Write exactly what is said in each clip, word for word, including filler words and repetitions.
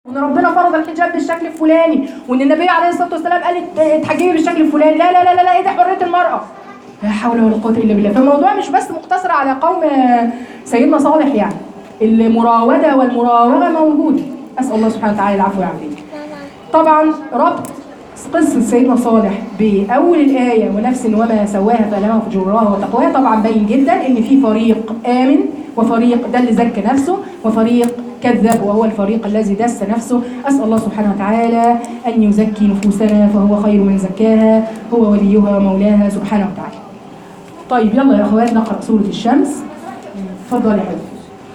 وان ربنا فرض الحجاب بالشكل الفلاني، وان النبي عليه الصلاه والسلام قال اتحجبي بالشكل الفلاني. لا لا لا لا, لا ايه ده حريه المراه؟ لا حول ولا قوه الا بالله. فالموضوع مش بس مقتصر على قوم سيدنا صالح، يعني المراوده والمراوغه موجوده. اسال الله سبحانه وتعالى العفو والعافيه. طبعا ربط قصه سيدنا صالح باول الايه ونفس وما سواها فالهمها فجورها وتقواها طبعا باين جدا ان في فريق امن وفريق ده اللي زكى نفسه وفريق كذب وهو الفريق الذي دس نفسه. أسأل الله سبحانه وتعالى أن يزكي نفوسنا فهو خير من زكاها، هو وليها ومولاها سبحانه وتعالى. طيب يلا يا أخوات نقرأ سورة الشمس. اتفضل يا حبيبي.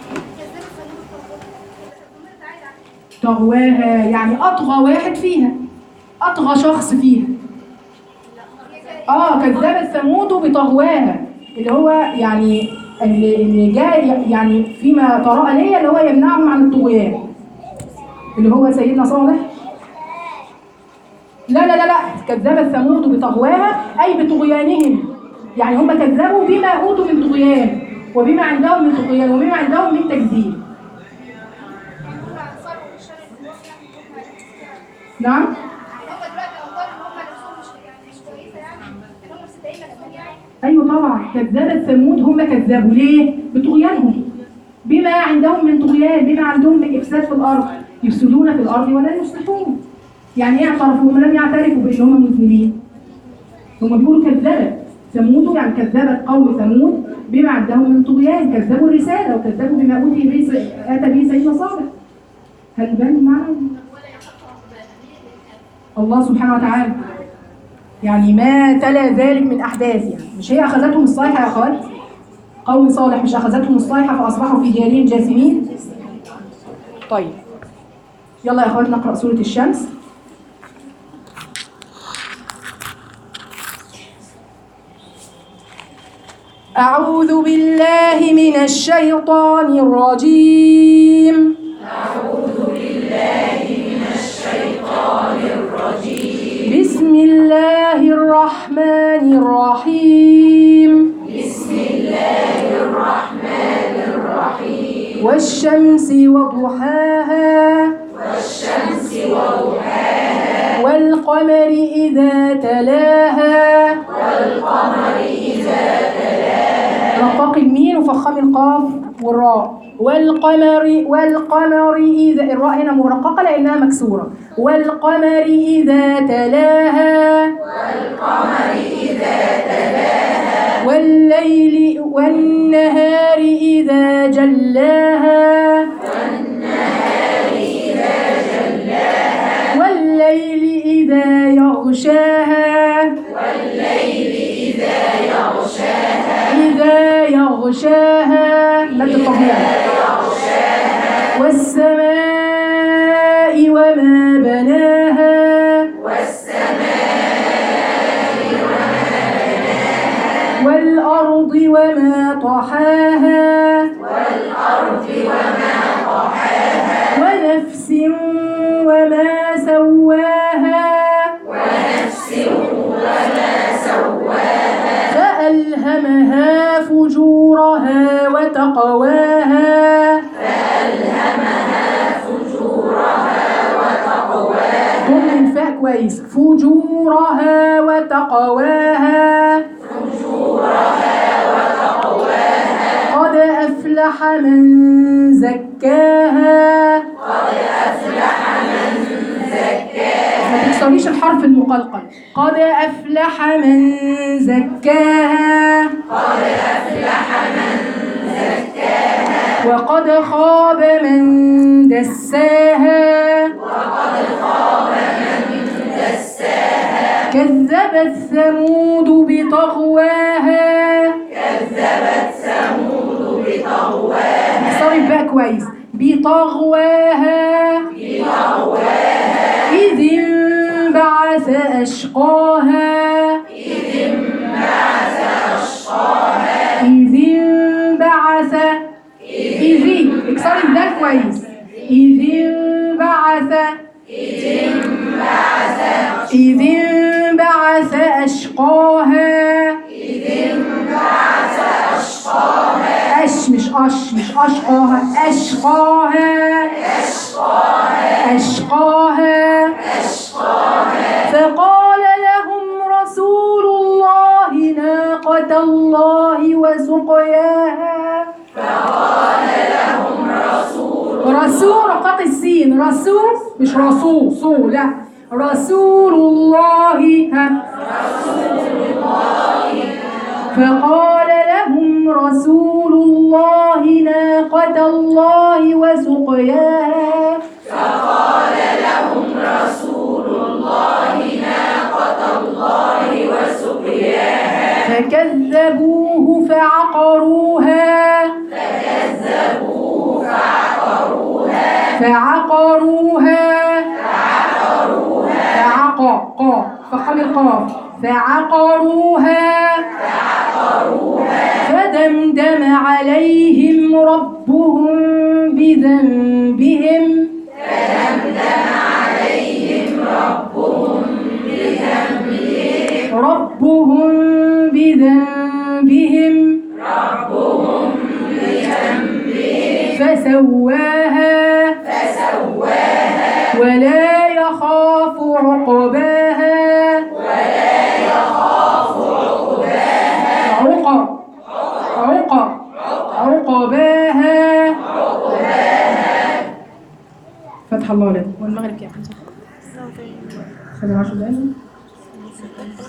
طغواها يعني أطغى واحد فيها، أطغى شخص فيها. آه كذبت ثمود بطغواها اللي هو يعني اللي جاء يعني فيما طرأ لي اللي هو يمنعهم عن الطغيان اللي هو سيدنا صالح. لا لا لا لا كذبت ثمود بطغواها أي بطغيانهم، يعني هم كذبوا بما أوتوا من طغيان وبما عندهم من طغيان وبما عندهم من تكذيب. نعم ايوه طبعا كذبت ثمود، هم كذبوا ليه؟ بطغيانهم بما عندهم من طغيان، بما عندهم من افساد في الارض، يفسدون في الارض ولا يصلحون. يعني ايه اعترفوا؟ هم لم يعترفوا بان هم مذنبين. هم بيقولوا كذبت ثمود يعني كذبت قوم ثمود بما عندهم من طغيان، كذبوا الرساله وكذبوا بما اوتي به اتى به سيدنا صالح. هل بان معنا الله سبحانه وتعالى يعني ما تلا ذلك من احداث، يعني مش هي اخذتهم الصيحه يا اخوات؟ قوم صالح مش اخذتهم الصيحه فاصبحوا في ديارهم جاثمين؟ طيب يلا يا اخوات نقرا سوره الشمس. اعوذ بالله من الشيطان الرجيم. اعوذ بالله من الشيطان الرجيم. بسم الله الرحمن الرحيم. بسم الله الرحمن الرحيم. والشمس وضحاها. والشمس وضحاها. والقمر إذا تلاها. والقمر إذا تلاها. رقاق الميم وفخم القاف والراء. والقمر والقمر إذا الراء هنا مرققة لأنها مكسورة. والقمر إذا تلاها. والقمر إذا تلاها. والليل والنهار إذا جلاها. والنهار إذا جلاها. والليل إذا يغشاها. والليل إذا يغشاها. إذا يغشاها مد الطبيعي. والسماء وما بناها. والسماء وما بناها. والأرض وما طحاها. والأرض وما طحاها. ونفس وما سواها. ونفس وما سواها. فألهمها فجورها وتقواها. فألهمها فجورها وتقواها. ضم الفاء كويس. فجورها وتقواها. فجورها وتقواها. قد أفلح من زكاها. قد أفلح من زكاها. ما تكسريش الحرف المقلقل. قد أفلح من زكاها. قد أفلح من زكاها. وقد خاب من دساها. وقد خاب من دساها. كذبت ثمود بطغواها. كذبت ثمود بطغواها. اكسري بقى كويس. بطغواها. بطغواها. إذ انبعث أشقاها. إذ انبعث أشقاها. إذ انبعث إذ اكسري الذال كويس. إذ انبعث إذ انبعث إذ انبعث أشقاها. إذ انبعث أشقاها. أش مش أش مش أشقاها. أشقاها. أشقاها. أشقاها فقال لهم رسول الله ناقة الله وسقياها. رسول رقاق السين، رسول مش رسول صو لا، رسول الله ها. فقال لهم رسول الله ناقة الله وسقياها. فقال لهم رسول الله ناقة الله وسقياها. فكذبوه فعقروها فكذبوه فعقروها. فعقروها فعقروها. فعق قا فقام القاف فعقروها فعقروها. فدمدم عليهم ربهم بذنبهم فدمدم عليهم ربهم بذنبهم. ربهم بذنبهم ربهم بذنبهم. فسواها فسواها. ولا يخاف عقباها. ولا يخاف عقباها. عقب عقب عقباها. فتح الله لكم والمغرب كام؟ خلينا عشر دقايق.